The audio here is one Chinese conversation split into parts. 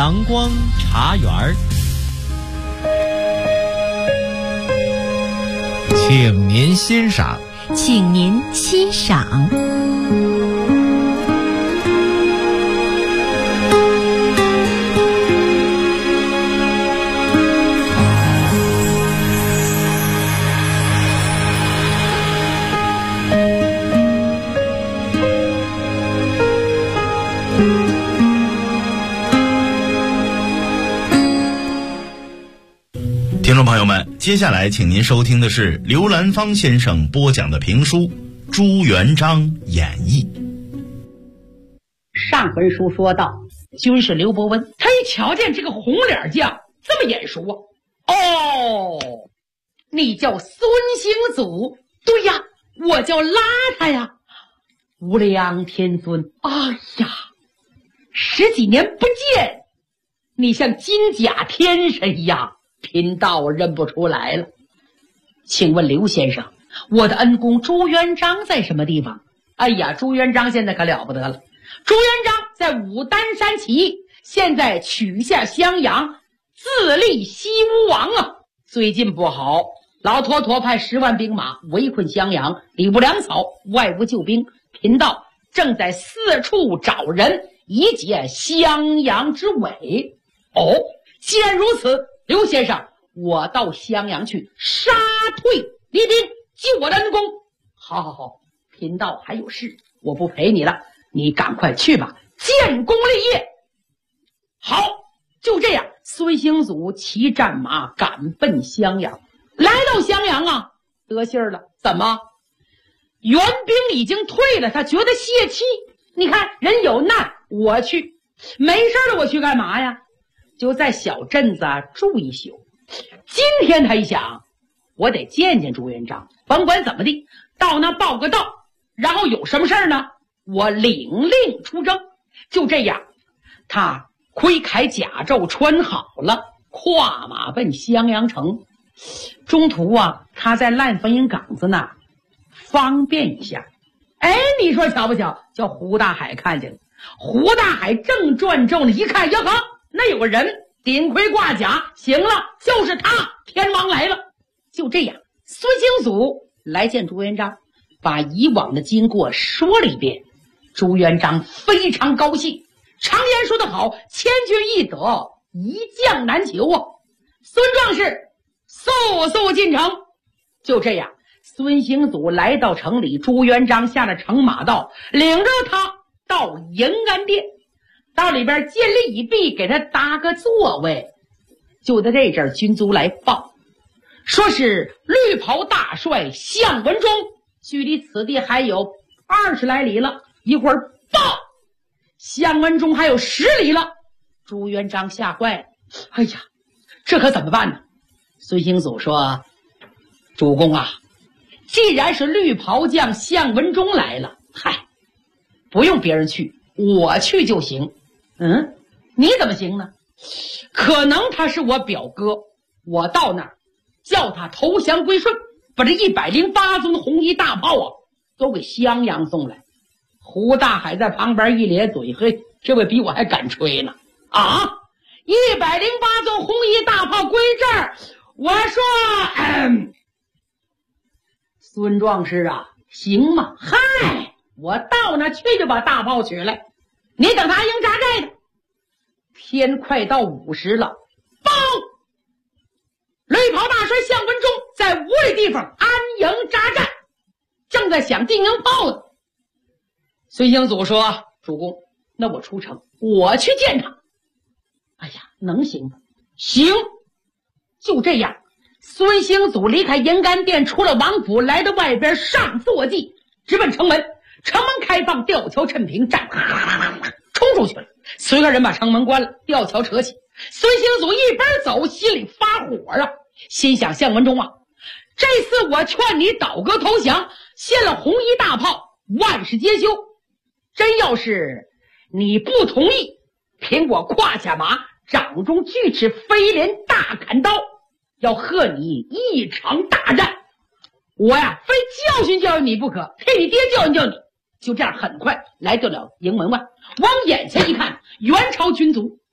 阳光茶园儿，请您欣赏。 请您欣赏。 听众朋友们，接下来请您收听的是刘兰芳先生播讲的评书《朱元璋演义》。 上回书说到，军师刘伯温他一瞧见这个红脸将这么眼熟啊，哦，你叫孙兴祖？对呀，我叫邋遢呀，无量天尊。哎呀，十几年不见，你像金甲天神一样，贫道我认不出来了。请问刘先生，我的恩公朱元璋在什么地方？哎呀，朱元璋现在可了不得了。朱元璋在武当山起义，现在取下襄阳，自立西吴王啊。最近不好，老坨坨派10万兵马围困襄阳，里不粮草，外无救兵，贫道正在四处找人以解襄阳之围。哦，既然如此，刘先生，我到襄阳去杀退黎兵，救我的恩公。好好好，贫道还有事，我不陪你了，你赶快去吧，建功立业。好，就这样，孙兴祖骑战马赶奔襄阳。来到襄阳啊，得信儿了。怎么？援兵已经退了，他觉得泄气。你看人有难我去，没事了我去干嘛呀？就在小镇子住一宿。今天他一想，我得见见朱元璋，甭管怎么地，到那报个到，然后有什么事儿呢，我领令出征。就这样，他盔铠甲胄穿好了，跨马奔襄阳城。中途啊，他在烂坟营岗子那儿方便一下。哎，你说巧不巧，叫胡大海看见了。胡大海正转正呢，一看呀呵，那有个人顶盔挂甲，行了，就是他，天王来了。就这样，孙兴祖来见朱元璋，把以往的经过说了一遍。朱元璋非常高兴，常言说得好，千军易得，一将难求啊。孙壮士，速速进城。就这样，孙兴祖来到城里，朱元璋下了城马道，领着他到迎安殿，到里边建立已毕，给他搭个座位。就在这阵儿，军卒来报，说是绿袍大帅项文忠，距离此地还有20来里了。一会儿报，项文忠还有10里了。朱元璋吓坏了，哎呀，这可怎么办呢？孙兴祖说，主公啊，既然是绿袍将项文忠来了，嗨，不用别人去，我去就行。你怎么行呢？可能他是我表哥，我到那儿叫他投降归顺，把这108尊红衣大炮啊都给襄阳送来。胡大海在旁边一咧嘴，嘿，这位比我还敢吹呢啊！108尊红衣大炮归这儿，我说孙壮士啊，行吗？嗨，我到那去就把大炮取来，你等他安营扎寨的。天快到午时了，报，绿袍大帅项文忠在无里地方安营扎寨，正在想定营炮呢。孙兴祖说，主公，那我出城，我去见他。哎呀，能行吗？行。就这样，孙兴祖离开迎安殿，出了王府，来到外边上坐骑，直奔城门。城门开放，吊桥趁平，战冲出去了。随个人把城门关了，吊桥扯起。孙兴祖一边走，心里发火啊，心想，项文忠啊，这次我劝你倒戈投降，献了红衣大炮，万事皆休。真要是你不同意，凭我胯下马，掌中锯齿飞镰大砍刀，要和你一场大战。我呀，非教训教训你不可，配你爹教训教训你。就这样，很快来到了营门外，往眼前一看，元朝军卒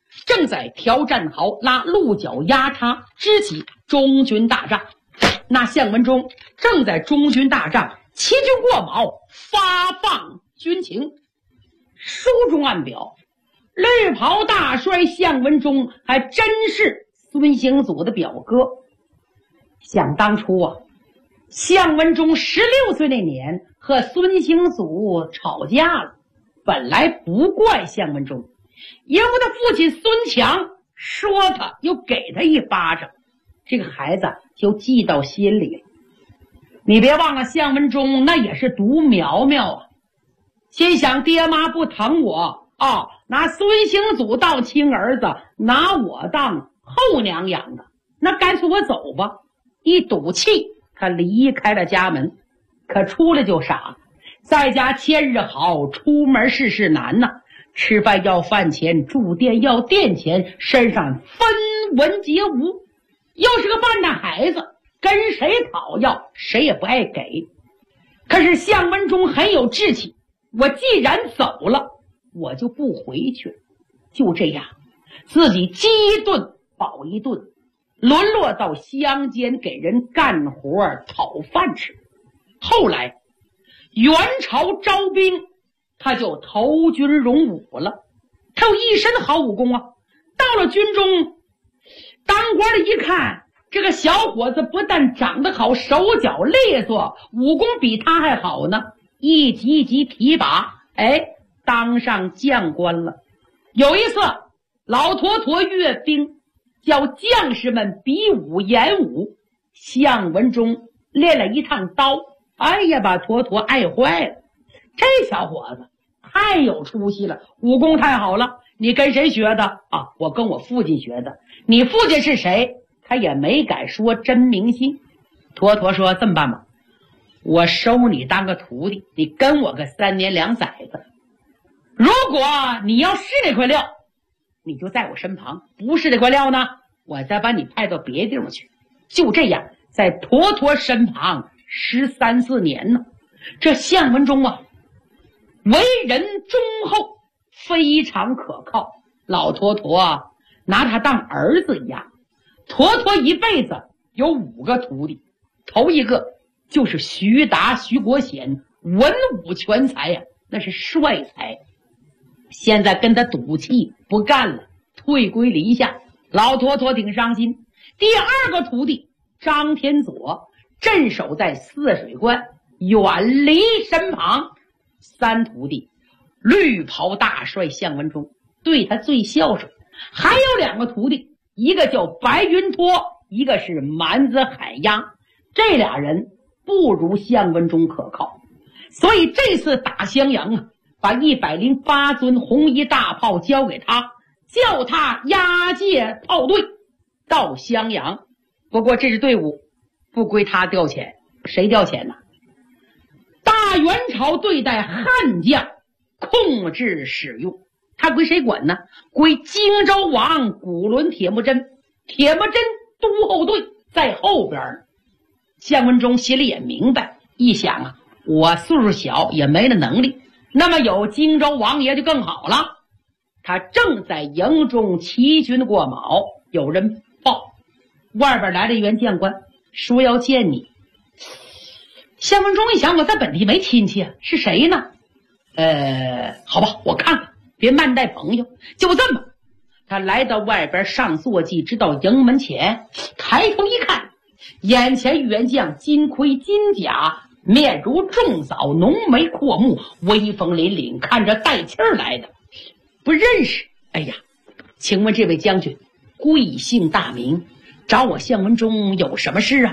正在调战壕拉鹿角压叉，支起中军大帐。那项文忠正在中军大帐齐军过卯，发放军情。书中暗表，绿袍大帅项文忠还真是孙兴祖的表哥。想当初啊，项文忠16岁那年和孙兴祖吵架了，本来不怪项文忠，因为他父亲孙强说他又给他一巴掌，这个孩子就记到心里了。你别忘了，项文忠那也是独苗苗啊，心想爹妈不疼我啊，拿孙兴祖当亲儿子，拿我当后娘养的，那干脆我走吧。一赌气，他离开了家门，可出来就傻，在家千日好，出门事事难呐。吃饭要饭钱，住店要店钱，身上分文皆无。又是个半大孩子，跟谁讨要谁也不爱给。可是项文忠很有志气，我既然走了，我就不回去了。就这样，自己饥一顿饱一顿，沦落到乡间给人干活讨饭吃。后来元朝招兵，他就投军荣武了。他有一身好武功啊，到了军中，当官的一看，这个小伙子不但长得好，手脚利索，武功比他还好呢，一级一级提拔，当上将官了。有一次老陀陀阅兵，叫将士们比武演武，项文忠练了一趟刀，把陀陀爱坏了。这小伙子太有出息了，武功太好了。你跟谁学的啊？我跟我父亲学的。你父亲是谁？他也没敢说真名姓。陀陀说，这么办吧，我收你当个徒弟，你跟我个3年2载子。如果你要是那块料，你就在我身旁，不是那块料呢，我再把你派到别地方去。就这样，在陀陀身旁13、14年呢。这项文忠啊，为人忠厚，非常可靠。老陀陀拿他当儿子一样。陀陀一辈子有5个徒弟，头一个就是徐达、徐国显，文武全才呀，那是帅才。现在跟他赌气不干了，退归篱下。老陀陀挺伤心。第2个徒弟张天佐镇守在泗水关，远离身旁。3徒弟绿袍大帅项文忠对他最孝顺。还有2个徒弟，一个叫白云托，一个是蛮子海鸭。这俩人不如项文忠可靠，所以这次打襄阳啊，把108尊红衣大炮交给他，叫他押解炮队到襄阳。不过这支队伍不归他调遣，谁调遣呢？大元朝对待汉将控制使用，他归谁管呢？归荆州王古伦铁木真。铁木真督后队在后边。项文忠心里也明白，一想啊，我岁数小，也没那能力，那么有荆州王爷就更好了。他正在营中齐军过卯，有人报，外边来了一员将官，说要见你。项文忠一想，我在本地没亲戚啊，是谁呢？好吧，我看看，别慢待朋友。就这么，他来到外边上坐骑，直到营门前，抬头一看，眼前员将金盔金甲，面如重枣，浓眉阔目，威风凛凛，看着带气儿来的。不认识。请问这位将军贵姓大名？找我项文忠有什么事啊？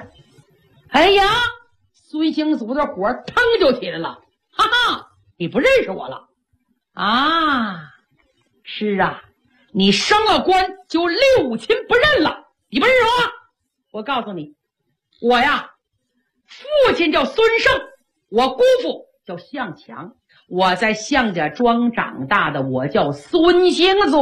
孙兴祖的火腾就起来了。哈哈，你不认识我了啊？是啊，你升了官就六亲不认了，你不认识我？我告诉你，我呀，父亲叫孙胜，我姑父叫项强，我在项家庄长大的，我叫孙兴祖。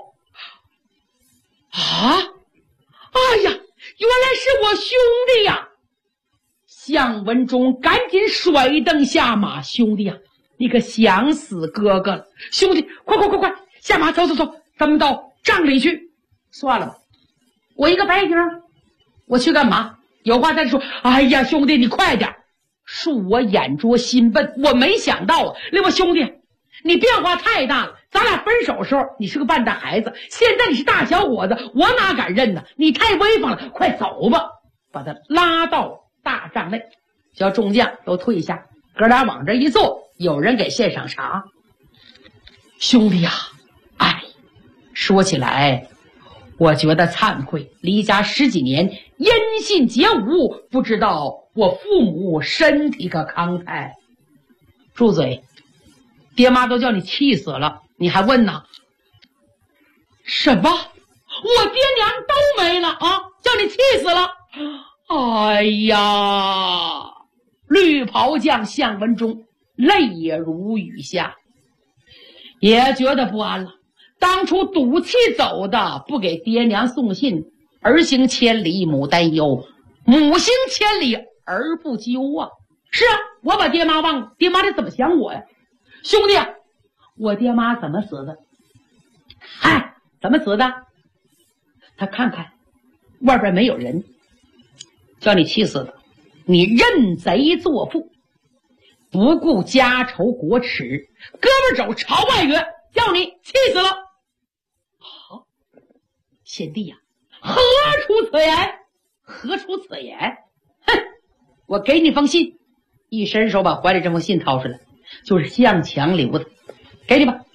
原来是我兄弟呀！项文忠赶紧甩蹬下马，兄弟呀，你可想死哥哥了！兄弟，快下马，走，咱们到帐里去。算了吧，我一个白丁，我去干嘛？有话再说。哎呀，兄弟，你快点！恕我眼拙心笨，我没想到啊，那么兄弟，你变化太大了。咱俩分手的时候，你是个半大孩子，现在你是大小伙子，我哪敢认呢？你太威风了，快走吧！把他拉到大帐内，叫众将都退下，哥俩往这一坐，有人给献上茶。兄弟呀，哎，说起来，我觉得惭愧，离家10几年，音信皆无，不知道我父母身体可康泰。住嘴！爹妈都叫你气死了，你还问呢？什么？我爹娘都没了啊！叫你气死了！哎呀！绿袍将向文忠泪也如雨下，也觉得不安了。当初赌气走的，不给爹娘送信，儿行千里母担忧，母行千里儿不究啊！是啊，我把爹妈忘了，爹妈得怎么想我呀？兄弟，我爹妈怎么死的？嗨，怎么死的？他看看外边没有人，叫你气死的。你认贼作父，不顾家仇国耻，胳膊肘朝外撅，叫你气死了。好，贤弟呀，何出此言？何出此言？哼！我给你封信。一伸手把怀里这封信掏出来，就是向强留的，给你吧。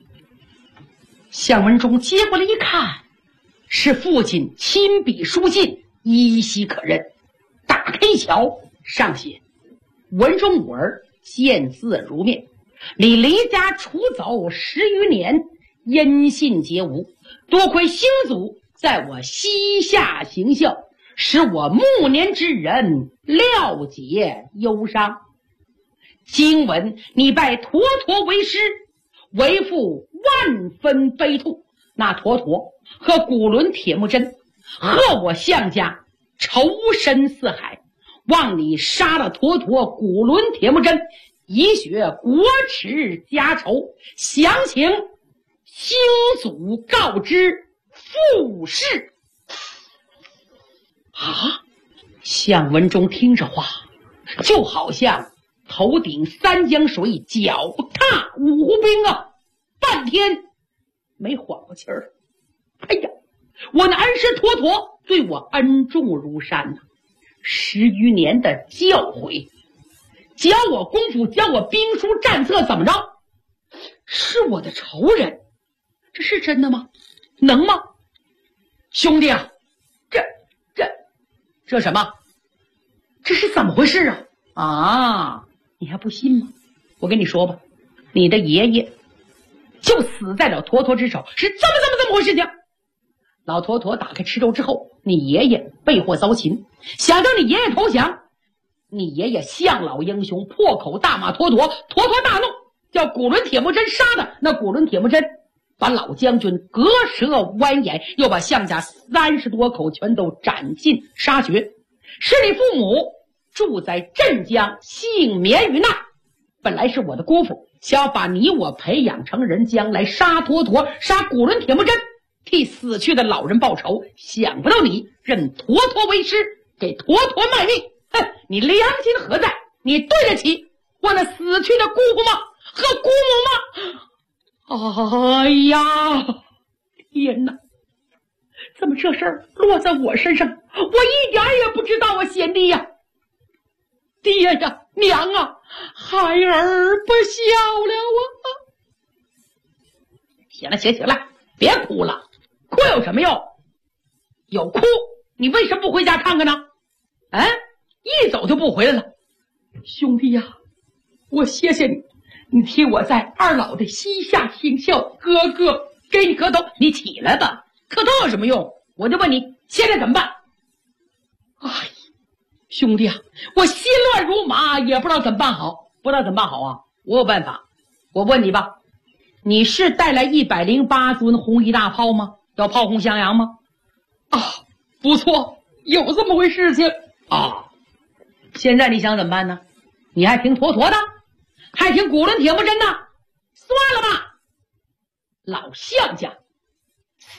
向文忠接过来一看，是父亲亲笔书信，依稀可认。打开一瞧，上写：文忠我儿，见字如面。你离家出走10余年，音信皆无，多亏星祖在我膝下行孝，使我暮年之人了解忧伤。今闻你拜坨坨为师，为父万分悲痛。那坨坨和古伦铁木真和我项家仇深似海，望你杀了坨坨、古伦、铁木真，以雪国耻家仇。详情星祖告知父氏。啊！向文忠听着话，就好像头顶3江水，脚踏5湖冰啊！半天没缓过气儿。哎呀，我那恩师坨坨对我恩重如山呐，10余年的教诲，教我功夫，教我兵书战策，怎么着？是我的仇人，这是真的吗？能吗？兄弟啊，这什么？这是怎么回事啊？啊，你还不信吗？我跟你说吧，你的爷爷就死在了坨坨之手，是这么回事情。老坨坨打开螭洲之后，你爷爷被祸遭擒，想让你爷爷投降，你爷爷向老英雄，破口大骂坨坨，坨坨大怒，叫古伦铁木真杀的。那古伦铁木真把老将军割舌剜眼，又把项家30多口全都斩尽杀绝。是你父母住在镇江，幸免于难。本来是我的姑父，想要把你我培养成人，将来杀坨坨，杀古伦铁木真，替死去的老人报仇。想不到你认坨坨为师，给坨坨卖命。哼，你良心何在？你对得起我那死去的姑父吗？和姑母吗？哎呀，天哪！怎么这事儿落在我身上？我一点也不知道啊，贤弟呀！爹呀，娘啊，孩儿不孝了啊！行了，别哭了，哭有什么用？有哭，你为什么不回家看看呢？哎，一走就不回来了。兄弟呀，我谢谢你，你替我在二老的膝下行孝，哥哥给你磕头。你起来吧，磕头有什么用？我就问你，现在怎么办？哎，兄弟啊，我心乱如麻，也不知道怎么办好。啊！我有办法。我问你吧，你是带来108尊红衣大炮吗？要炮轰襄阳吗？啊，不错，有这么回事情啊。现在你想怎么办呢？你还听坨坨的？还听古伦铁木真的？算了吧，老项家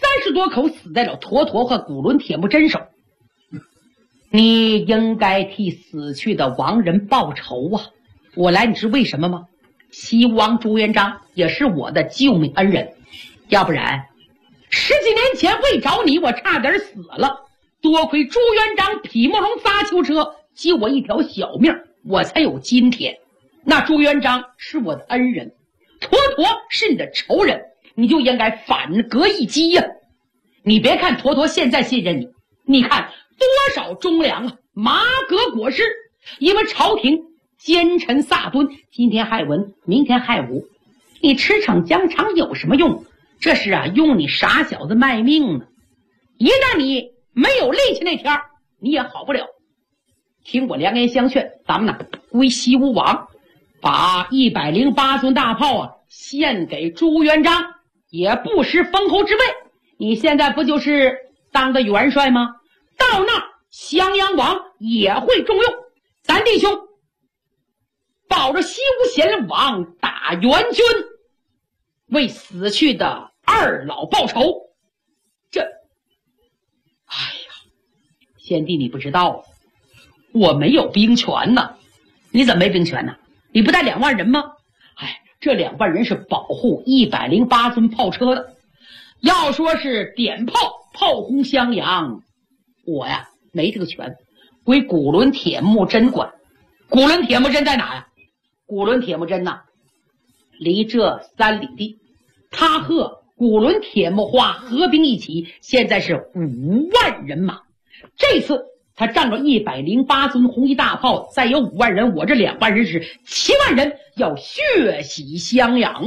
30多口死在了坨坨和古伦铁木真手。你应该替死去的亡人报仇啊！我来你知为什么吗？西王朱元璋也是我的救命恩人，要不然10几年前为找你我差点死了，多亏朱元璋匹木龙杂囚车救我一条小命，我才有今天。那朱元璋是我的恩人，坨坨是你的仇人，你就应该反戈一击呀！你别看坨坨现在信任你，你看多少忠良啊，马革裹尸，因为朝廷奸臣撒敦，今天害文，明天害武，你驰骋疆场有什么用？这是用你傻小子卖命呢。一旦你没有力气那天，你也好不了。听我良言相劝，咱们归西吴王，把108尊大炮献给朱元璋，也不失封侯之位。你现在不就是当个元帅吗？到那襄阳王也会重用咱弟兄，保着西吴贤王打援军，为死去的二老报仇。这，哎呀，贤弟你不知道，我没有兵权呢。你怎么没兵权呢？你不带2万人吗？这2万人是保护108尊炮车的。要说是点炮炮轰襄阳，我没这个权，归古伦铁木真管。古伦铁木真在哪呀？古伦铁木真离这3里地，他和古伦铁木花合兵一起，现在是5万人马。这次他仗着108尊红衣大炮，再有5万人，我这2万人是7万人，要血洗襄阳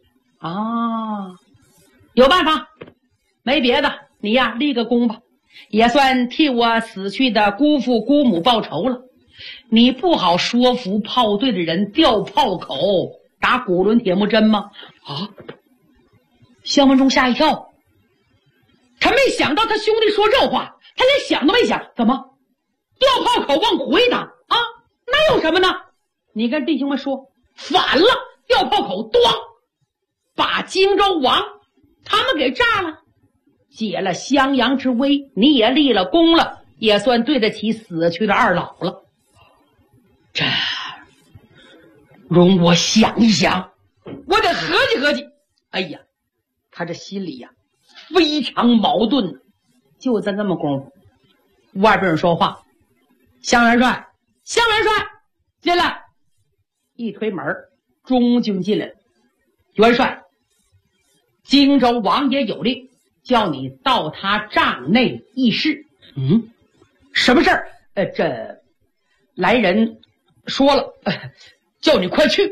有办法，没别的，你立个功吧，也算替我死去的姑父姑母报仇了。你不好说服炮队的人调炮口打古伦铁木真吗？襄文忠吓一跳，他没想到他兄弟说这话，他连想都没想，怎么调炮口往回打那有什么呢？你跟弟兄们说反了，调炮口咣把荆州王他们给炸了，解了襄阳之危，你也立了功了，也算对得起死去的二老了。这容我想一想，我得合计合计。哎呀，他这心里非常矛盾。就在这么功夫，外边人说话：“襄元帅，襄元帅，进来！”一推门，中军进来了。元帅，荆州王爷有令，叫你到他帐内议事。什么事儿？这来人说了，叫你快去。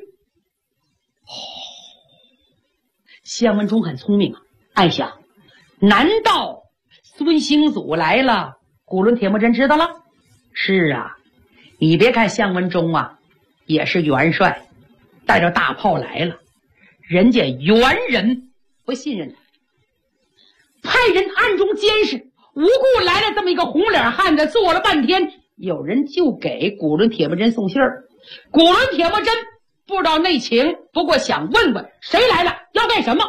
襄文忠很聪明暗想，难道孙兴祖来了，古伦铁木真知道了？是你别看襄文忠也是元帅，带着大炮来了，人家元人不信任他，派人暗中监视，无故来了这么一个红脸汉子，坐了半天，有人就给古伦铁木真送信儿。古伦铁木真不知道内情，不过想问问谁来了，要干什么。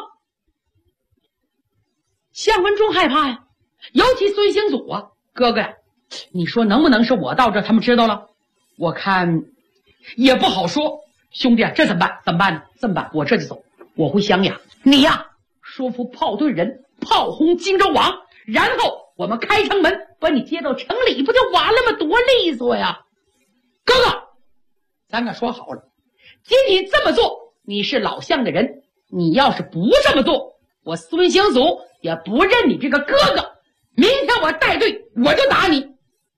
襄文忠害怕尤其孙兴祖哥哥你说能不能是我到这他们知道了？我看也不好说。兄弟这怎么办？怎么办呢？这么办，我这就走，我回襄阳，你说服炮队人炮轰荆州王，然后我们开城门把你接到城里，不就完了吗？多利索呀！哥哥，咱可说好了，今天这么做，你是老相的人，你要是不这么做，我孙兴祖也不认你这个哥哥。明天我带队，我就打你。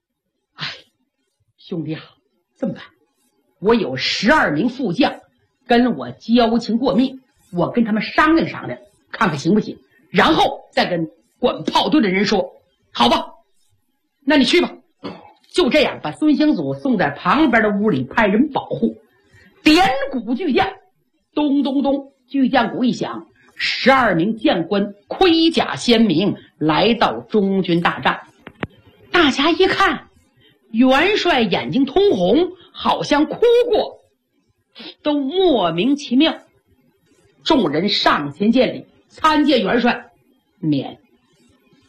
兄弟这么办，我有12名副将跟我交情过密，我跟他们商量商量，看看行不行，然后再跟管炮队的人说，好吧？那你去吧。就这样把孙兴祖送在旁边的屋里，派人保护。点鼓巨将，咚咚咚，巨将鼓一响，12名将官盔甲鲜明来到中军大帐。大家一看，元帅眼睛通红，好像哭过，都莫名其妙。众人上前见礼，参见元帅，免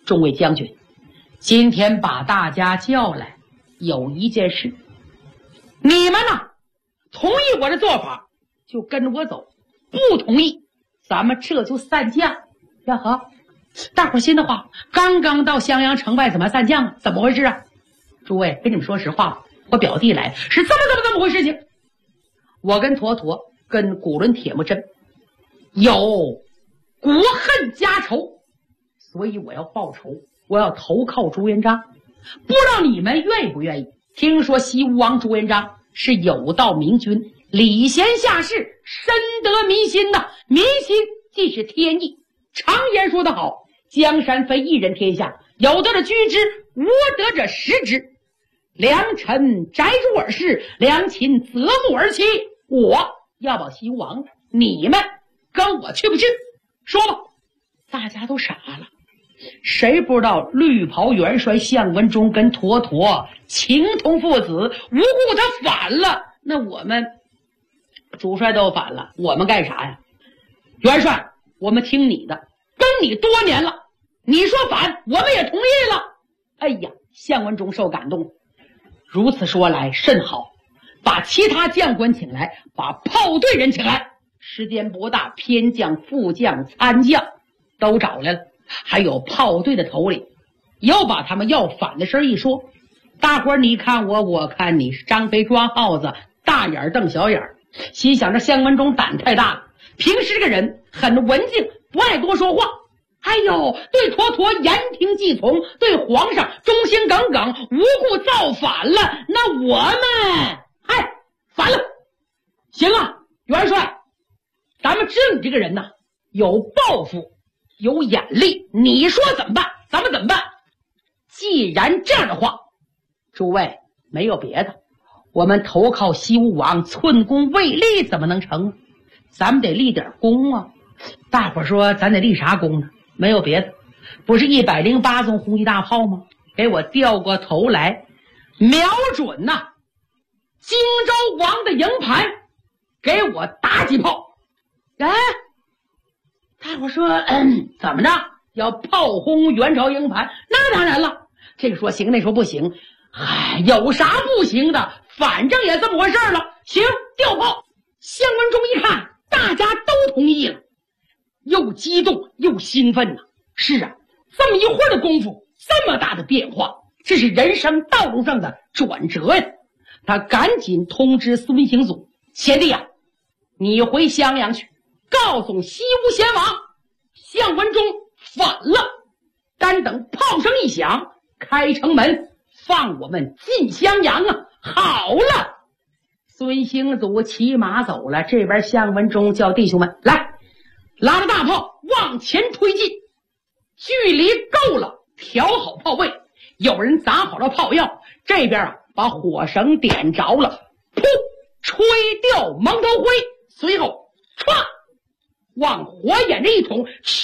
众位将军，今天把大家叫来，有一件事，你们呢，同意我的做法就跟着我走，不同意咱们这就散将。呀呵，大伙心的话，刚刚到襄阳城外怎么散将啊？怎么回事啊？诸位，跟你们说实话吧，我表弟来是这么回事情。我跟坨坨跟古伦铁木真有国恨家仇，所以我要报仇，我要投靠朱元璋。不知道你们愿意不愿意？听说西吴王朱元璋是有道明君，礼贤下士，深得民心的，民心即是天意。常言说得好，江山非一人天下，有德者居之，无德者食之。良臣摘入而视，良禽择木而栖。我要保西吴王，你们跟我去不去？说吧。大家都傻了，谁不知道绿袍元帅项文忠跟坨坨情同父子，无故他反了，那我们主帅都反了，我们干啥呀？元帅，我们听你的，跟你多年了，你说反我们也同意了。哎呀，项文忠受感动，如此说来甚好，把其他将官请来，把炮队人请来，时间不大，偏将、副将、参将都找来了，还有炮队的头领，又把他们要反的事一说。大伙儿你看我，我看你，张飞抓耗子，大眼瞪小眼，心想着项文忠胆太大了，平时这个人很文静，不爱多说话。哎呦，对坨坨言听计从，对皇上忠心耿耿，无故造反了，那我们反了。行啊，元帅，咱们知道你这个人呐，有抱负，有眼力，你说怎么办？咱们怎么办？既然这样的话，诸位没有别的，我们投靠西吴王，寸功未立怎么能成？咱们得立点功啊！大伙说咱得立啥功呢？没有别的，不是108宗红旗大炮吗？给我调过头来，瞄准荆州王的营盘，给我打几炮。哎，大伙说怎么着？要炮轰元朝营盘？那当然了，这个说行，那说不行。有啥不行的？反正也这么回事了。行，调炮。项文忠一看大家都同意了，又激动又兴奋呐。是啊，这么一会儿的功夫，这么大的变化，这是人生道路上的转折呀。他赶紧通知孙行祖，贤弟啊，你回襄阳去，告诉西吴贤王，项文忠反了，单等炮声一响，开城门放我们进襄阳啊！好了，孙行祖骑马走了，这边项文忠叫弟兄们来，拉着大炮往前推进，距离够了，调好炮位，有人砸好了炮药，这边把火绳点着了，噗，吹掉蒙头灰，随后唰往火眼这一捅，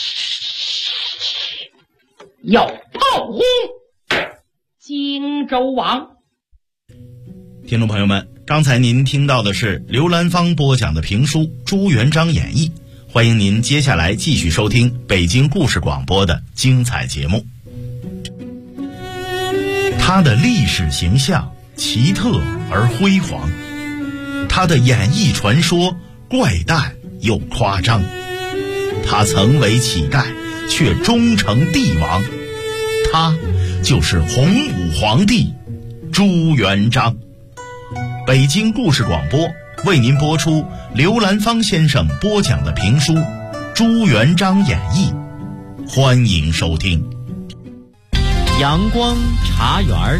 要炮轰荆州王。 听众朋友们，刚才您听到的是刘兰芳播讲的评书《朱元璋演义》，欢迎您接下来继续收听北京故事广播的精彩节目。他的历史形象奇特而辉煌，他的演义传说怪诞又夸张，他曾为乞丐却终成帝王，他就是洪武皇帝朱元璋。北京故事广播为您播出刘兰芳先生播讲的评书《朱元璋演义》，欢迎收听。 阳光茶园，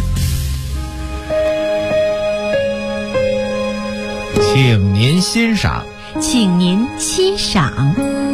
请您欣赏。 请您欣赏。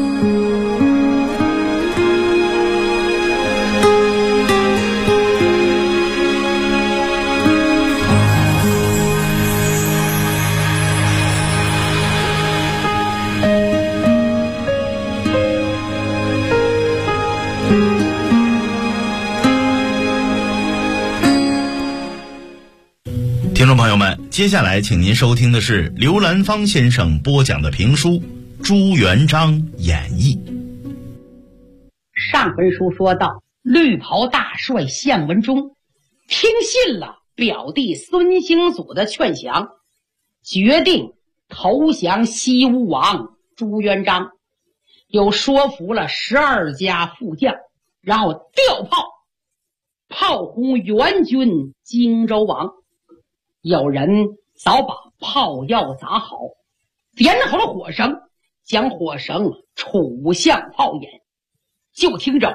听众朋友们，接下来请您收听的是刘兰芳先生播讲的评书《朱元璋演义》。 上回书说到， 绿袍大帅项文忠听信了表弟孙兴祖的劝降，决定投降西吴王朱元璋，又说服了12家副将，然后调炮轰援军荆州王。有人早把炮药砸好，点好了火绳，将火绳杵向炮眼，就听着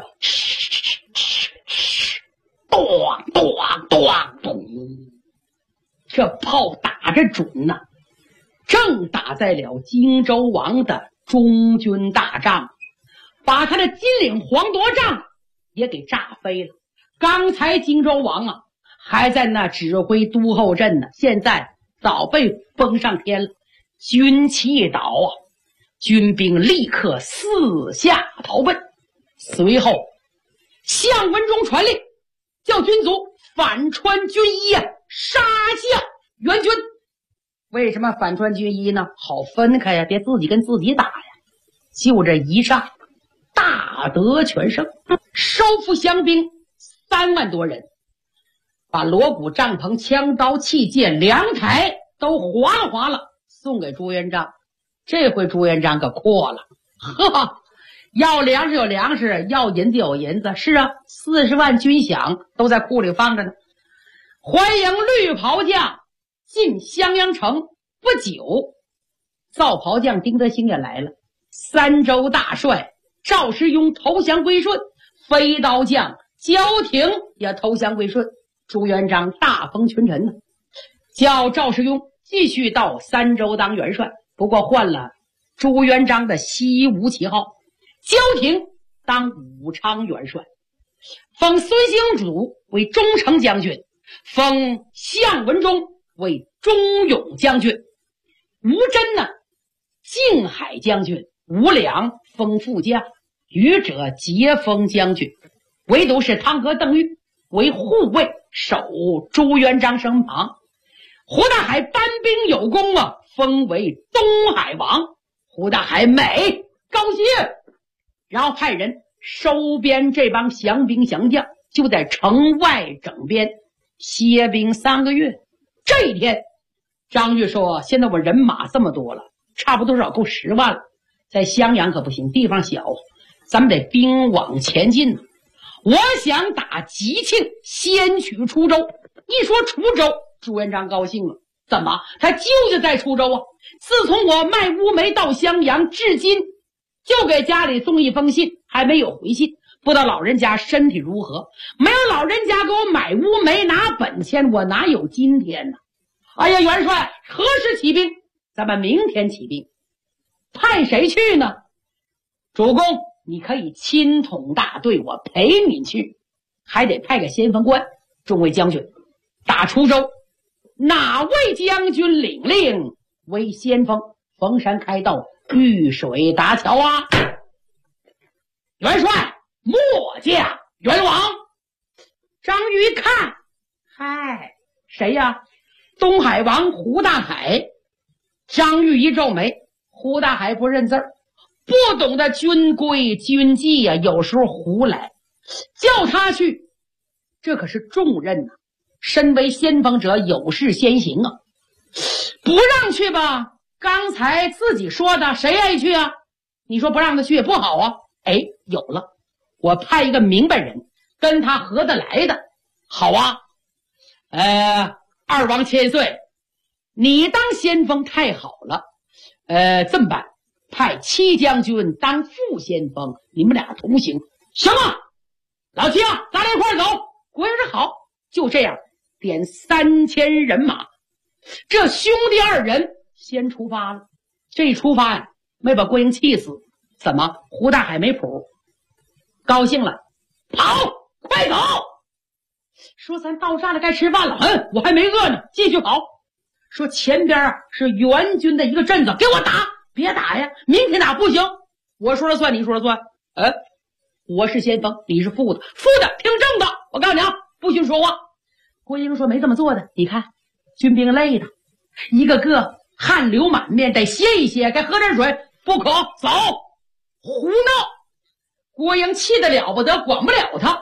咚咚咚咚，这炮打着准呐，正打在了荆州王的中军大帐，把他的金领黄铎帐也给炸飞了。刚才荆州王啊还在那指挥都后镇呢，现在早被封上天了。军旗一倒啊，军兵立刻四下逃奔。随后项文忠传令，叫军卒反穿军衣啊，杀向援军。为什么反穿军衣呢？好分开呀，别自己跟自己打呀。就这一仗大得全胜，收复降兵3万多人，把锣鼓帐篷枪刀器械粮台都划了送给朱元璋。这回朱元璋可阔了，呵呵，要粮食有粮食，要银子有银子。是啊，40万军饷都在库里放着呢。欢迎绿袍将进襄阳城。不久，皂袍将丁德兴也来了，三州大帅赵世庸投降归顺，飞刀将焦廷也投降归顺。朱元璋大封群臣呢，叫赵世庸继续到三州当元帅，不过换了朱元璋的西吴旗号。焦廷当武昌元帅，封孙兴祖为中丞将军，封项文忠为中勇将军，吴真呢靖海将军，吴良封副将，余者皆封将军，唯独是汤和邓玉为护卫，守朱元璋身旁。胡大海搬兵有功啊，封为东海王。胡大海美高兴，然后派人收编这帮降兵降将，就在城外整编，歇兵3个月。这一天，张玉说：“现在我人马这么多了，差不多少够10万了，在襄阳可不行，地方小，咱们得兵往前进。我想打吉庆，先取滁州。”一说滁州，朱元璋高兴了。怎么？他舅舅在滁州啊！自从我卖乌梅到襄阳，至今就给家里送一封信，还没有回信，不知道老人家身体如何。没有老人家给我买乌梅拿本钱，我哪有今天呢？哎呀，元帅，何时起兵？咱们明天起兵。派谁去呢？主公，你可以亲统大队，我陪你去，还得派个先锋官。众位将军，打滁州，哪位将军领令为先锋？逢山开道，遇水搭桥啊！元帅，末将元王。张玉看，嗨，谁呀？东海王胡大海。张玉一皱眉，胡大海不认字儿，不懂得军规军纪呀，有时候胡来，叫他去，这可是重任呐。身为先锋者，有事先行啊！不让去吧，刚才自己说的，谁愿意去啊？你说不让他去也不好啊。哎，有了，我派一个明白人，跟他合得来的。好啊，二王千岁，你当先锋太好了。这么办，派戚将军当副先锋，你们俩同行。行啊，老戚啊，咱俩一块儿走。果然是好，就这样，点3000人马。这兄弟2人先出发了。这一出发呀，没把郭英气死。怎么？胡大海没谱，高兴了，跑，快走！说咱到这了，该吃饭了。我还没饿呢，继续跑。说前边是援军的一个镇子，给我打！别打呀，明天打不行。我说了算，你说了算。我是先锋，你是副的，副的听正的。我告诉你啊，不许说话。郭英说没这么做的，你看军兵累的，一个个汗流满面，得歇一歇，该喝点水。不可，走！胡闹！郭英气得了不得，管不了他。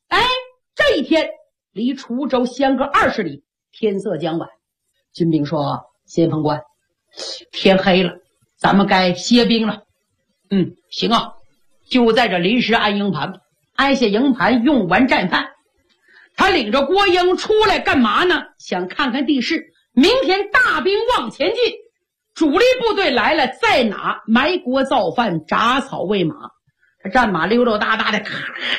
哎，这一天离滁州相隔20里，天色将晚。军兵说：“先锋官，天黑了，咱们该歇兵了。”行啊，就在这临时安营盘，安下营盘，用完战饭。他领着郭英出来干嘛呢？想看看地势，明天大兵往前进，主力部队来了，在哪埋锅造饭，铡草喂马。他战马溜溜达达的，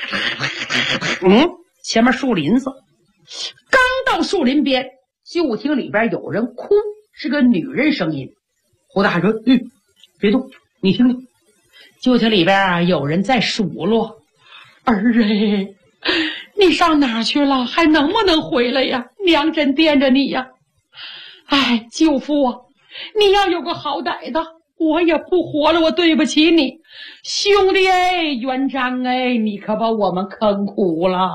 前面树林子，刚到树林边，就听里边有人哭，是个女人声音。胡大海说：“别动，你听听。”就听里边有人在数落：“儿哎，你上哪儿去了？还能不能回来呀？娘真惦着你呀！哎，舅父啊，你要有个好歹的，我也不活了，我对不起你。兄弟哎，元璋哎，你可把我们坑苦了。”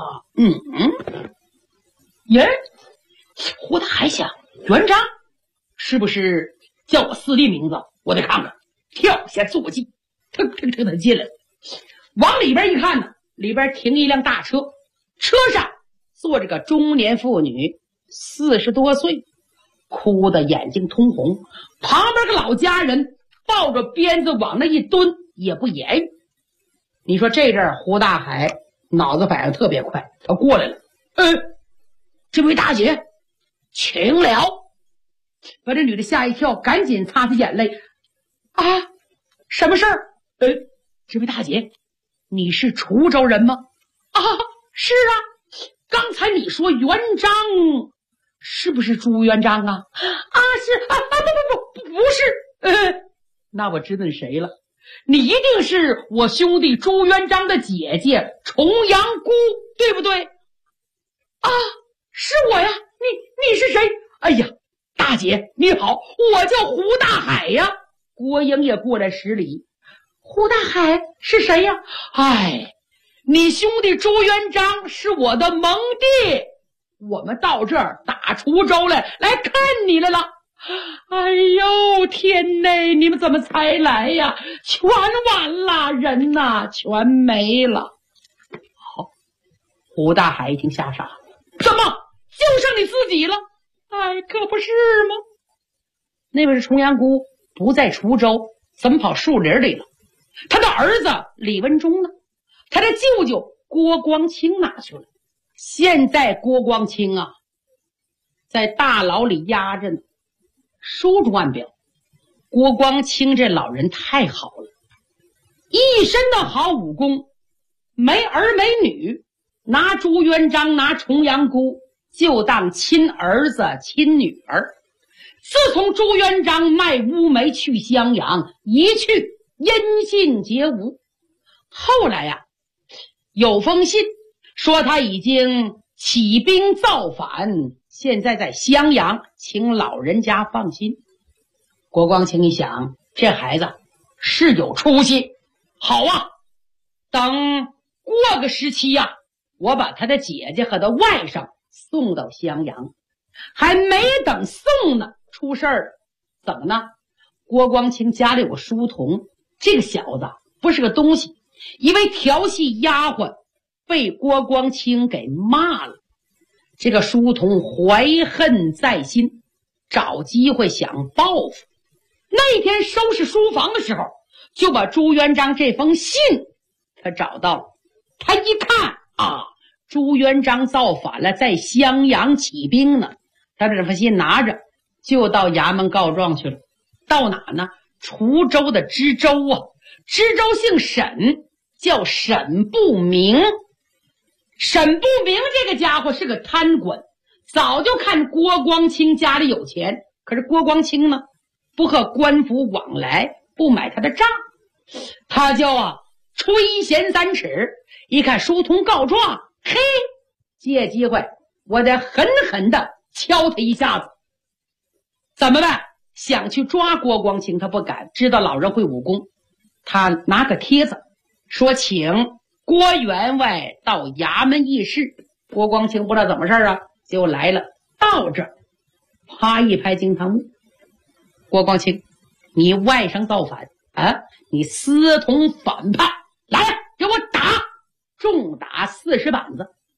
耶，胡大海想，元璋是不是叫我私立名字？我得看看。跳下坐骑，腾进来了。往里边一看呢，里边停一辆大车，车上坐着个中年妇女，40多岁，哭得眼睛通红。旁边个老家人抱着鞭子往那一蹲，也不言语。你说这阵儿胡大海脑子反应特别快，他过来了。这位大姐，请了。把这女的吓一跳，赶紧擦擦眼泪。啊，什么事儿？这位大姐，你是滁州人吗？啊，是啊。刚才你说元璋，是不是朱元璋啊？啊，是啊，不是。那我知道你谁了。你一定是我兄弟朱元璋的姐姐重阳姑，对不对？啊，是我呀。你是谁？哎呀，大姐你好，我叫胡大海呀。郭英也过来施礼。胡大海是谁呀？哎，你兄弟朱元璋是我的盟弟，我们到这儿打滁州来看你来了。哎呦天哪，你们怎么才来呀？全完了，人呐全没了。好，胡大海已经吓傻了。怎么就剩你自己了？哎，可不是吗？那位是重阳姑，不在滁州，怎么跑树林里了？他的儿子李文忠呢？他的舅舅郭光清哪去了？现在郭光清啊，在大牢里压着呢。书中暗表，郭光清这老人太好了，一身的好武功，没儿没女，拿朱元璋拿重阳姑就当亲儿子亲女儿。自从朱元璋卖乌梅去襄阳，一去音信皆无。后来呀，有封信说他已经起兵造反，现在在襄阳，请老人家放心。郭光清一想，这孩子是有出息，好啊，等过个时期呀，我把他的姐姐和他外甥送到襄阳。还没等送呢，出事儿了。怎么呢？郭光清家里有个书童，这个小子不是个东西，因为调戏丫鬟被郭光清给骂了。这个书童怀恨在心，找机会想报复。那天收拾书房的时候，就把朱元璋这封信他找到了。他一看啊，朱元璋造反了，在襄阳起兵呢。他这封信拿着就到衙门告状去了。到哪呢？滁州的知州啊，知州姓沈，叫沈不明。沈不明这个家伙是个贪官，早就看郭光清家里有钱，可是郭光清呢，不和官府往来，不买他的账。他就垂涎3尺，一看书童告状，嘿，借机会我得狠狠的敲他一下子。怎么办？想去抓郭光清，他不敢，知道老人会武功。他拿个帖子说请郭员外到衙门议事。郭光清不知道怎么事啊，就来了。到这儿啪一拍惊堂木，郭光清，你外甥造反啊，你私通反叛，来给我打，重打40板子。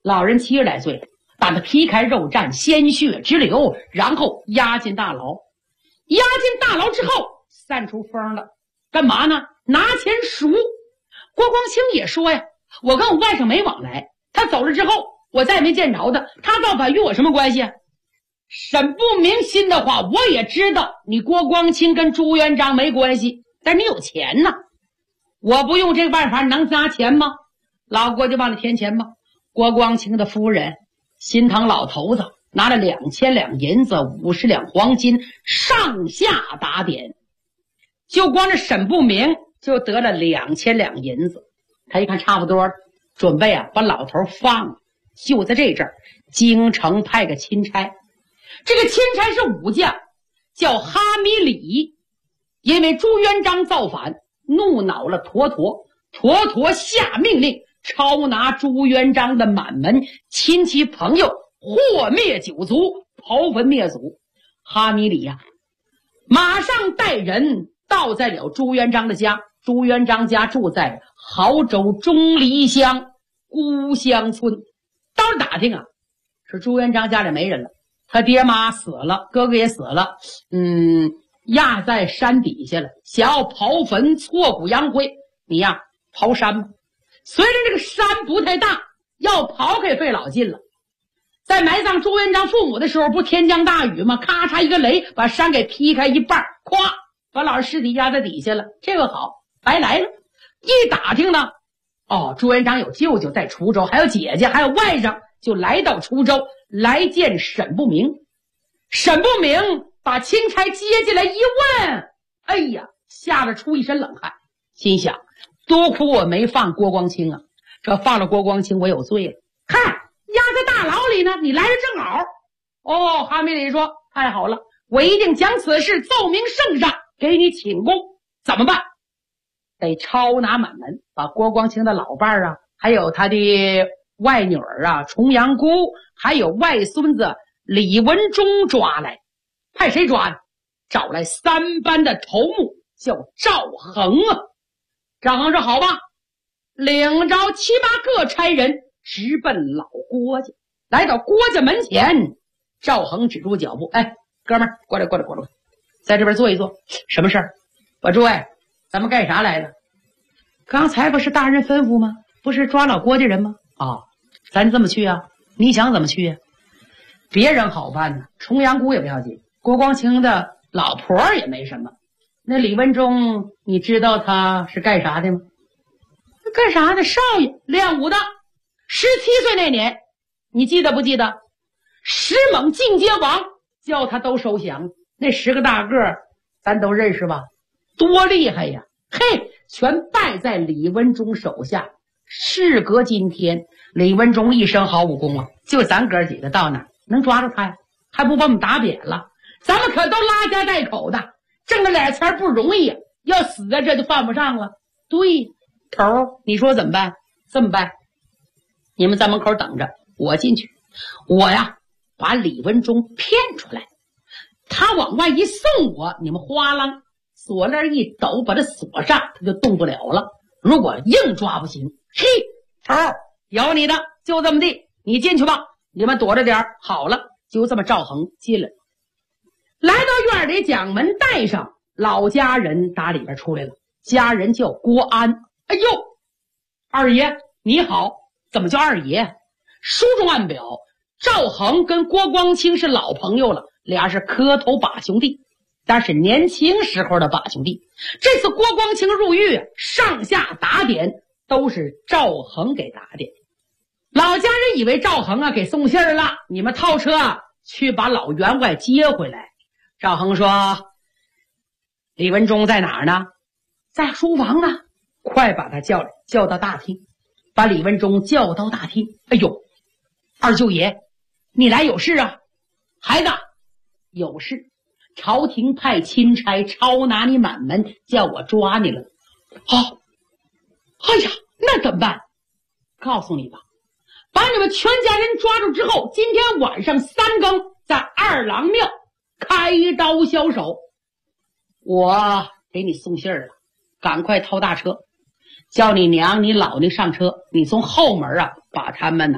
老人70来岁，把他皮开肉绽，鲜血直流，然后押进大牢。押进大牢之后，散出风了，干嘛呢？拿钱赎。郭光清也说呀，我跟我外甥没往来，他走了之后，我再也没见着他，他造反与我什么关系啊？沈不明心的话，我也知道你郭光清跟朱元璋没关系，但你有钱呐，我不用这个办法能拿钱吗？老郭就往里填钱吧。郭光清的夫人心疼老头子，拿了2000两银子，50两黄金，上下打点，就光这沈不明就得了2000两银子。他一看差不多，准备把老头放了。就在这阵儿，京城派个钦差，这个钦差是武将，叫哈米里。因为朱元璋造反，怒恼了妥妥，妥妥下命令抄拿朱元璋的满门亲戚朋友，祸灭九族，刨坟灭祖。哈米里马上带人到在了朱元璋的家。朱元璋家住在亳州钟离乡孤乡村。到了打听说朱元璋家里没人了，他爹妈死了，哥哥也死了，压在山底下了，想要刨坟挫骨扬灰。你刨山吧，虽然这个山不太大，要刨可以费老劲了。在埋葬朱元璋父母的时候，不天降大雨吗？咔嚓一个雷，把山给劈开一半，咵，把老人尸体压在底下了。这个好，白来了。一打听呢，朱元璋有舅舅在滁州，还有姐姐，还有外甥，就来到滁州来见沈不明。沈不明把钦差接进来一问，哎呀，吓得出一身冷汗，心想多亏我没放郭光清啊，这放了郭光清我有罪了。嗨，压在大牢里呢，你来的正好。哈米里说太好了，我一定将此事奏明圣上，给你请功。怎么办？得抄拿满门，把郭光清的老伴儿还有他的外女儿重阳姑，还有外孙子李文忠抓来。派谁抓呢？找来3班的头目，叫赵恒赵恒说好吧，领着7、8个差人直奔老郭家。来到郭家门前，赵恒止住脚步，哥们儿，过来，在这边坐一坐。什么事儿？我诸位，咱们干啥来了？刚才不是大人吩咐吗？不是抓老郭家人吗？咱这么去你想怎么去别人好办呢，重阳姑也不要紧，郭光清的老婆也没什么。那李文忠，你知道他是干啥的吗？干啥的？少爷，练武的。17岁那年，你记得不记得？石猛进阶王叫他都收降，那10个大个咱都认识吧？多厉害呀！嘿，全败在李文忠手下。事隔今天，李文忠一身好武功就咱哥几个到哪儿能抓住他呀？还不把我们打扁了？咱们可都拉家带口的，挣了点钱不容易要死在这就犯不上了。对，头你说怎么办？这么办，你们在门口等着，我进去，我把李文忠骗出来，他往外一送我，你们哗啷锁链一抖，把他锁上，他就动不了了。如果硬抓不行，嘿，头有你的，就这么地，你进去吧，你们躲着点。好了，就这么赵恒进来了。来到院里，将门带上，老家人打里边出来了。家人叫郭安。哎呦，二爷你好。怎么叫二爷？书中暗表，赵恒跟郭光清是老朋友了，俩是磕头把兄弟，但是年轻时候的把兄弟。这次郭光清入狱，上下打点都是赵恒给打点。老家人以为赵恒给送信儿了，你们套车去把老员外接回来。赵恒说李文忠在哪儿呢？在书房呢，快把他叫来，叫到大厅。把李文忠叫到大厅。哎呦，二舅爷你来有事啊？孩子有事，朝廷派钦差抄拿你满门，叫我抓你了。哎呀，那怎么办？告诉你吧，把你们全家人抓住之后，今天晚上3更在二郎庙开刀销首。我给你送信儿了，赶快掏大车，叫你娘你老娘上车，你从后门把他们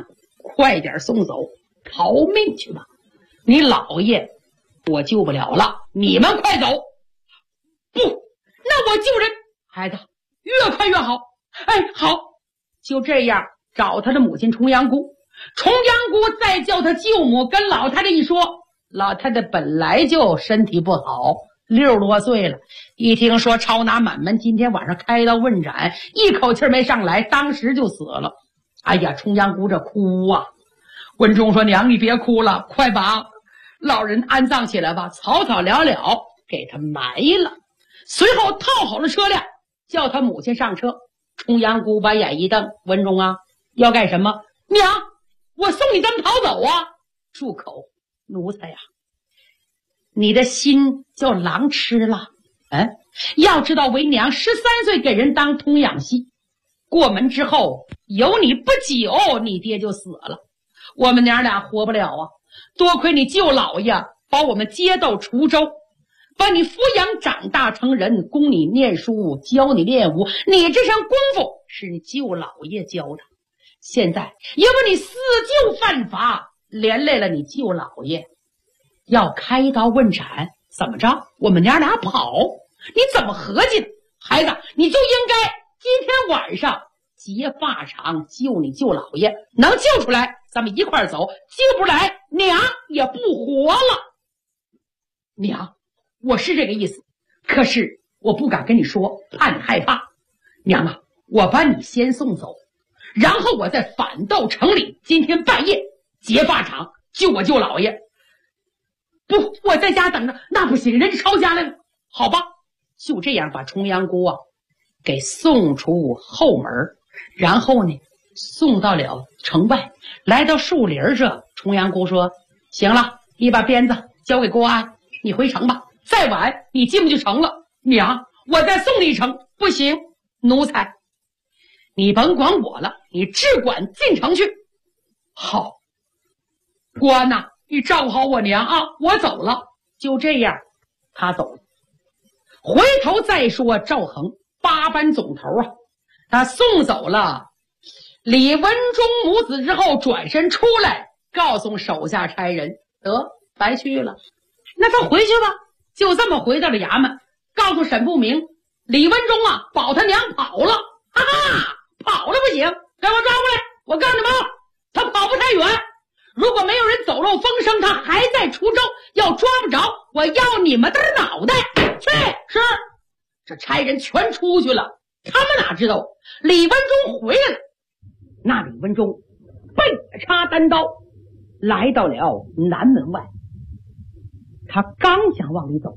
快点送走，逃命去吧！你老爷我救不了了，你们快走！不，那我救人。孩子，越快越好。哎，好，就这样找他的母亲重阳姑。重阳姑再叫他舅母跟老太太一说，老太太本来就身体不好，60多岁了，一听说抄拿满门今天晚上开刀问斩，一口气没上来，当时就死了。哎呀，重阳姑这哭啊！文忠说：“娘，你别哭了，快把老人安葬起来吧，草草了了给他埋了。”随后套好了车辆，叫他母亲上车。重阳姑把眼一瞪：“文忠啊，要干什么？娘，我送你咱们逃走啊！”住口，奴才呀！你的心叫狼吃了。要知道为娘13岁给人当童养媳，过门之后有你不久，你爹就死了，我们娘俩活不了啊！多亏你舅老爷把我们接到滁州，把你抚养长大成人，供你念书，教你练武，你这身功夫是你舅老爷教的。现在因为你私舅犯法，连累了你舅老爷，要开刀问斩，怎么着？我们娘俩跑，你怎么合计的？孩子，你就应该今天晚上劫法场救你舅老爷，能救出来咱们一块儿走，救不来娘也不活了。娘，我是这个意思，可是我不敢跟你说，怕你害怕。娘啊，我把你先送走，然后我再反到城里，今天半夜劫法场救我舅老爷。不，我在家等着，那不行，人家抄家来了。好吧，就这样把重阳姑啊给送出后门，然后呢送到了城外，来到树林这。重阳姑说：“行了，你把鞭子交给郭安，你回城吧，再晚你进不去城了。”娘，我再送你一程。不行，奴才，你甭管我了，你只管进城去。好，郭安呐，你照顾好我娘啊，我走了。就这样他走了。回头再说赵恒8班总头啊，他送走了李文忠母子之后，转身出来告诉手下差人，得白去了，那他回去吧。就这么回到了衙门，告诉沈不明，李文忠啊保他娘跑了。哈哈，跑了不行，给我抓过来。我告诉你们，他跑不太远，如果没有人走漏风声，他还在滁州，要抓不着，我要你们的脑袋。去，是。这差人全出去了，他们哪知道李文忠回来了。那李文忠背插单刀来到了南门外，他刚想往里走，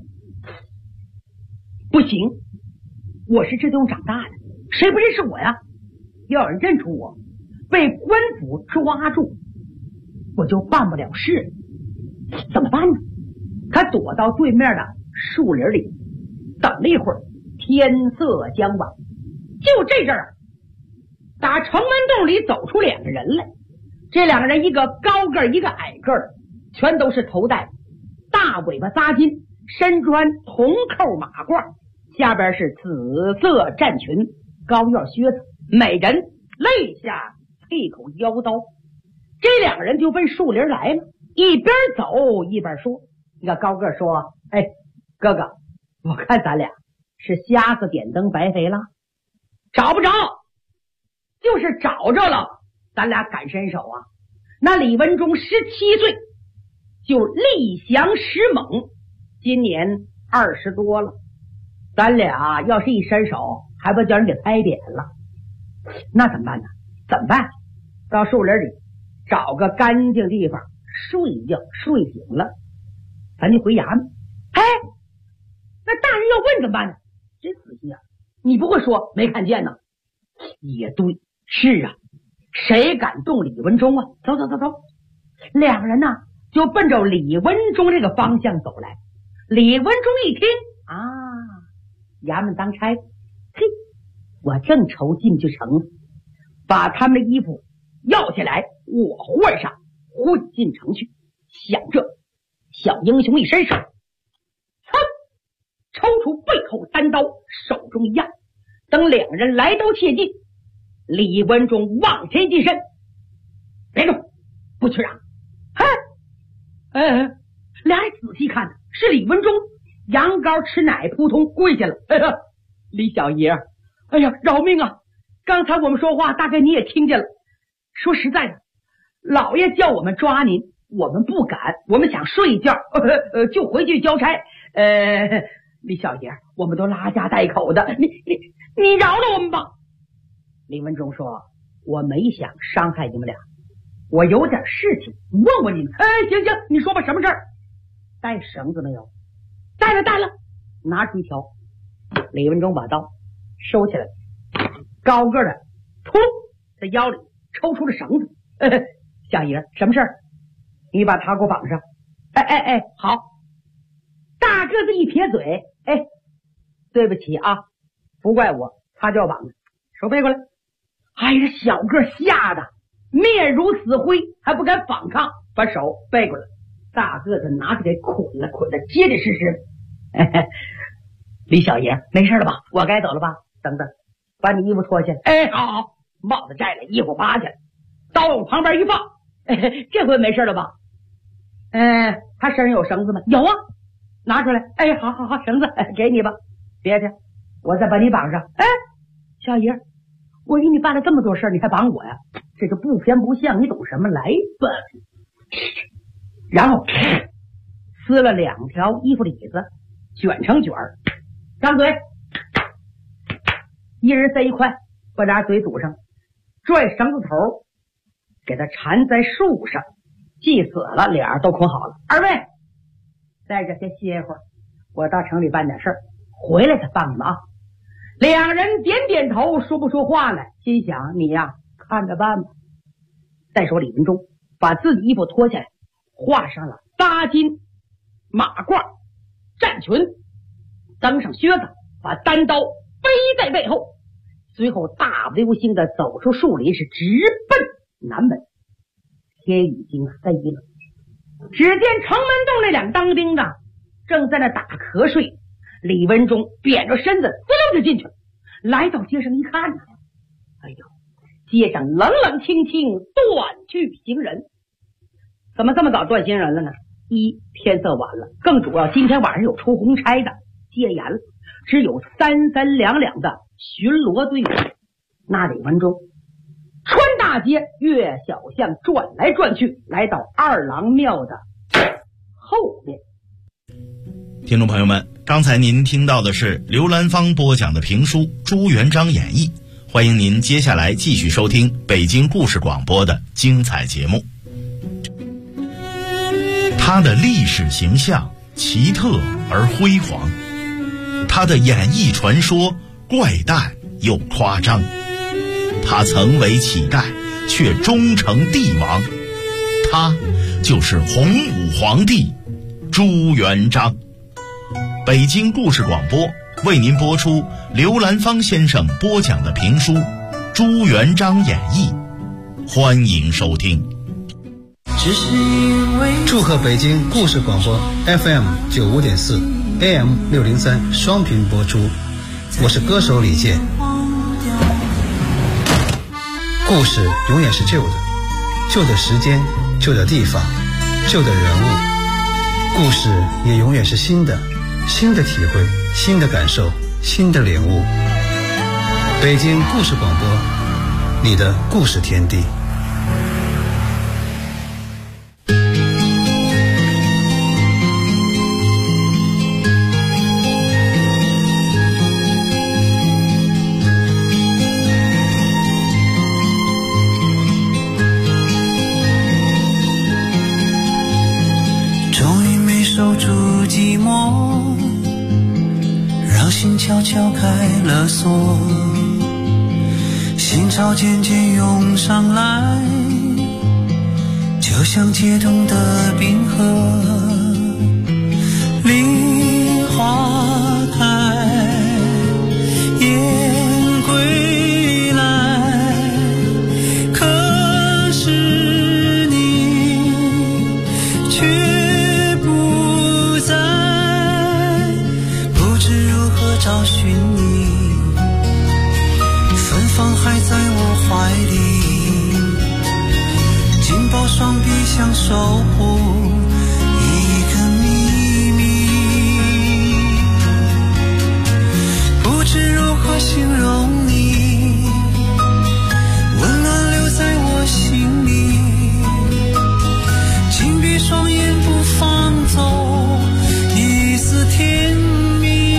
不行，我是这地方长大的，谁不认识我呀？要有人认出我，被官府抓住，我就办不了事，怎么办呢？他躲到对面的树林里等了一会儿，天色将晚。就这阵儿，打城门洞里走出2个人来。这2个人，一个高个儿，一个矮个儿，全都是头戴大尾巴扎巾，身穿铜扣马褂，下边是紫色战裙，高腰靴子，每人肋下配口腰刀。这2个人就奔树林来了，一边走一边说。那个高个说：“哎，哥哥，我看咱俩是瞎子点灯白费了，找不着，就是找着了，咱俩敢伸手啊？”那李文忠17岁，就力降石猛，今年20多了，咱俩要是一伸手，还不叫人给拍扁了？那怎么办呢？怎么办？到树林里找个干净地方睡一觉，睡醒了咱就回衙门。哎，那大人要问怎么办呢？真死心啊！你不会说没看见呢？也对，是啊，谁敢动李文忠啊？走走走走，2个人呢就奔着李文忠这个方向走来。李文忠一听啊，衙门当差，嘿，我正愁进不去城，把他们的衣服要起来，我换上，混进城去。想着，小英雄一伸手，抽出背后单刀，手中一压。等2个人来到切近，李文忠往前近身，别动， 不去让。俩人仔细看呢，是李文忠羊羔吃奶扑通跪下了。李小爷，哎呀，饶命啊！刚才我们说话，大概你也听见了。说实在的，老爷叫我们抓您，我们不敢，我们想睡一觉，就回去交差。李小爷，我们都拉家带口的，你饶了我们吧。李文忠说：“我没想伤害你们俩，我有点事情问问你们。”行，你说吧，什么事儿？带绳子没有？带了，拿出一条。李文忠把刀收起来，高个的突在腰里抽出了绳子。小爷，什么事儿？你把他给我绑上。好。大个子一撇嘴，对不起啊，不怪我，他就要绑着。手背过来。这小个吓得面如死灰，还不敢反抗，把手背过来。大个子拿着给捆得结结实实。李小爷，没事了吧？我该走了吧？等等，把你衣服脱下来。好，帽子摘了，衣服扒下来，刀往旁边一放。这回没事了吧？他身上有绳子吗？有啊，拿出来。好，绳子给你吧。别去，我再把你绑上。小爷，我给你办了这么多事儿，你还绑我呀？这个不偏不向，你懂什么？来吧。然后撕了2条衣服里子，卷成卷儿，张嘴，一人塞一块，把俩嘴堵上，拽绳子头给他缠在树上，系死了，俩人都捆好了。二位在这先歇一会儿，我到城里办点事儿，回来再放你们啊。两人点点头，说不出话来，心想你呀，看着办吧。再说李文忠把自己衣服脱下来，画上了搭巾、马褂、战裙，登上靴子，把单刀背在背后，随后大步流星的走出树林，是直奔南门。天已经黑了，只见城门洞那两当兵的正在那打瞌睡。李文忠扁着身子滋溜就进去了，来到街上一看呢，街上冷冷清清，断去行人。怎么这么早断行人了呢？一，天色晚了，更主要今天晚上有出红差的，戒严了，只有3、3两两的巡逻队伍。那李文忠穿大街，越小巷，转来转去，来到二郎庙的后面。 听众朋友们，刚才您听到的是刘兰芳播讲的评书《朱元璋演义》，欢迎您接下来继续收听北京故事广播的精彩节目。他的历史形象奇特而辉煌，他的演义传说怪诞又夸张，他曾为乞丐却终成帝王，他就是洪武皇帝朱元璋。北京故事广播为您播出刘兰芳先生播讲的评书《朱元璋演义》，欢迎收听。 祝贺北京故事广播 FM 95.4 AM 603双频播出，我是歌手李健。故事永远是旧的，旧的时间，旧的地方，旧的人物。故事也永远是新的，新的体会，新的感受，新的领悟。北京故事广播，你的故事天地。 守住寂寞，让心悄悄开了锁，心潮渐渐涌上来，就像解冻的冰河。梨花开，雁归来，可是你却找寻你，芬芳还在我怀里，紧抱双臂想守护一个秘密，不知如何形容你，温暖留在我心里，紧闭双眼不放走一丝甜蜜。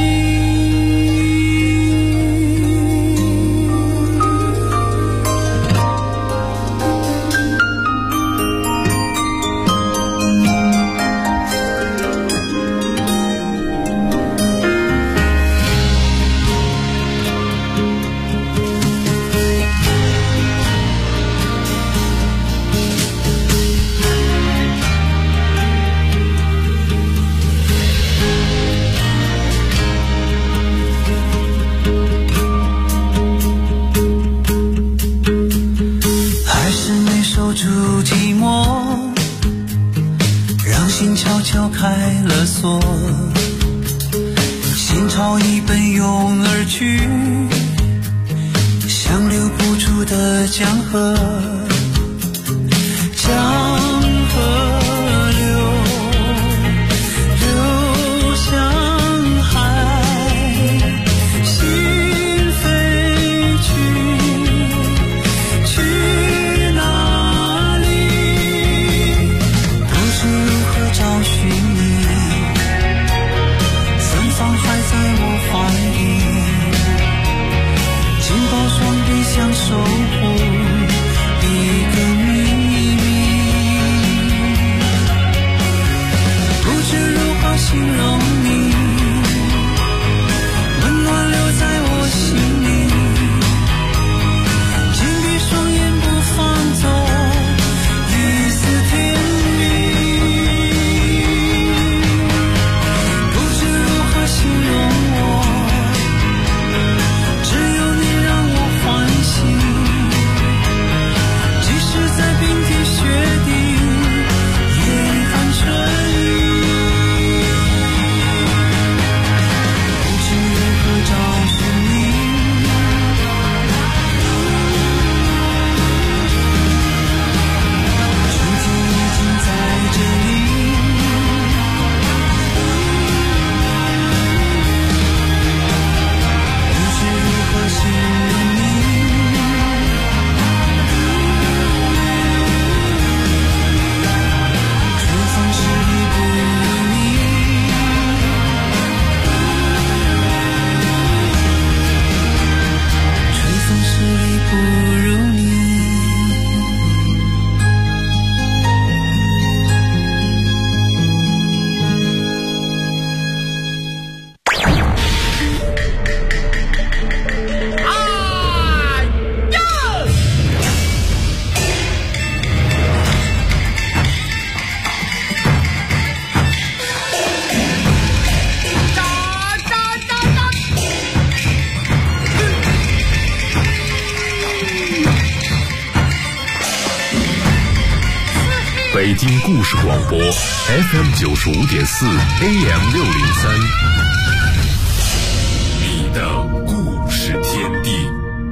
开了锁，心潮已奔涌而去，像留不住的江河，江河流向海，心飞去哪里？不知如何找寻。想守护一个秘密，不知如何形容你，温暖留在我心里，紧闭双眼不放走一丝甜蜜，不知如何形容我，只有你让我欢喜，即使在冰天雪地严寒春雨，不知如何找寻你，春天已经在这里，不知如何形容你，春风十里不如你，春风十里不如你。 北京故事广播 FM 95.4 AM 603，你的故事天地。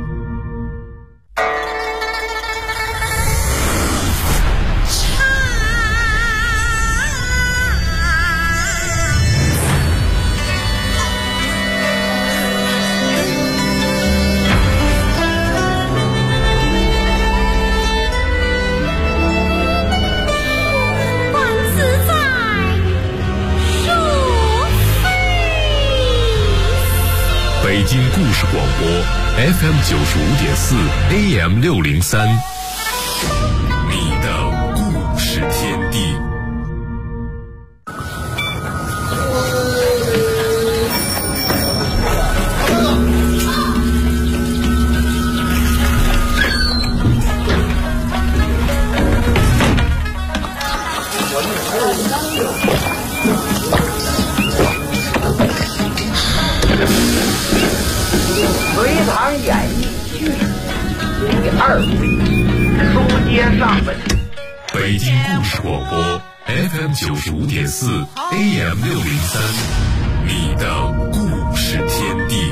北京故事广播 FM 95.4 AM 603，你的故事天地。 隋唐演艺剧第2回，书接上文。 北京故事广播 FM 95.4 AM 603，你的故事天地。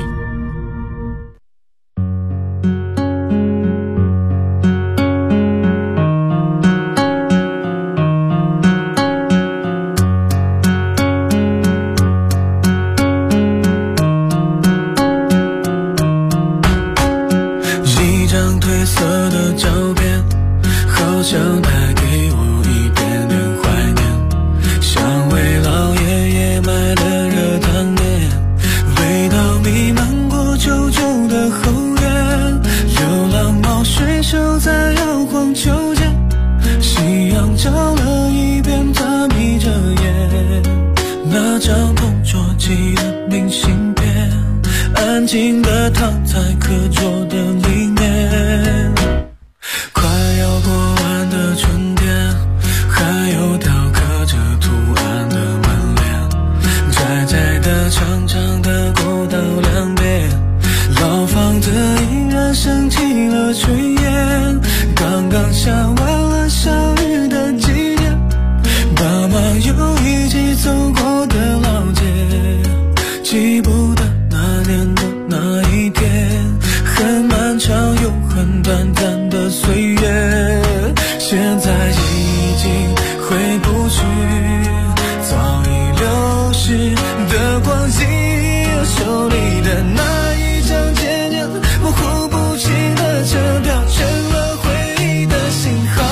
新的躺在课桌的里面，快要过完的春天，还有雕刻着图案的门帘，窄窄的长长的过道两边，老房子依然升起了炊烟，刚刚下完了小雨的季节，爸妈又一起走过的老街，记不得那年的那一天，很漫长又很短暂的岁月，现在已经回不去早已流逝的光景，手里的那一张渐渐模糊不清的车票，成了回忆的信号。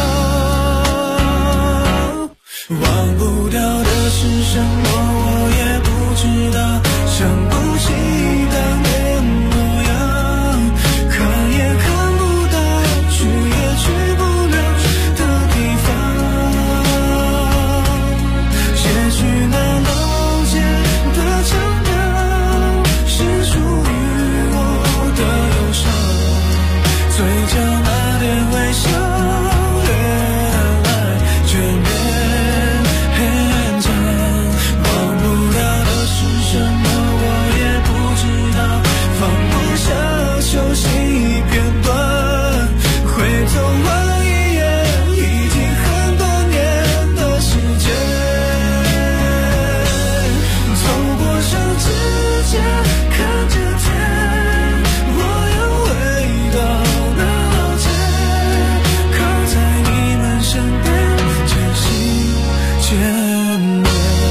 忘不掉的是什么我也不知道，想不起当年模样，看也看不到，去也去不了的地方，也许那老街的腔调是属于我的忧伤，嘴角那点微笑越来越勉强，忘不掉的是什么我也不知道，放不下熟悉片段，回头望一眼已经很多年的时间，走过上指尖看着天，我要回到那老街，靠在你们身边渐行渐远。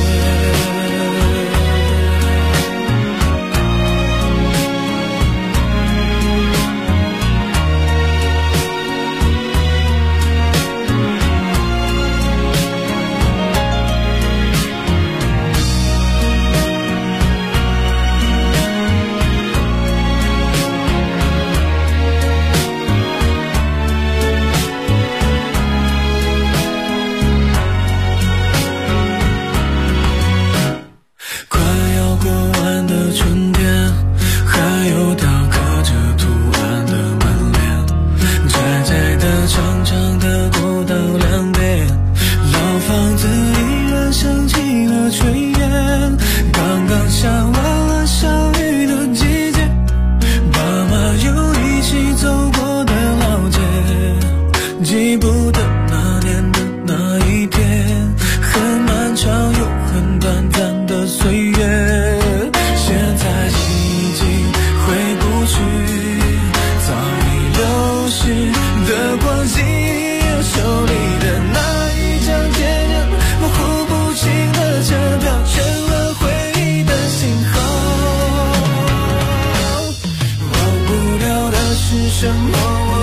快要过完的春天，还有雕刻着图案的门帘，窄窄的长长的过道两边，老房子依然升起了炊烟，刚刚下完了小雨的季节，爸妈又一起走过的老街，记不得那年的那一天，很漫长又很短暂的岁月，现在已经回不去早已流逝的光景，手里的那一张渐渐模糊不清的车票，成了回忆的信号。忘不了的是什么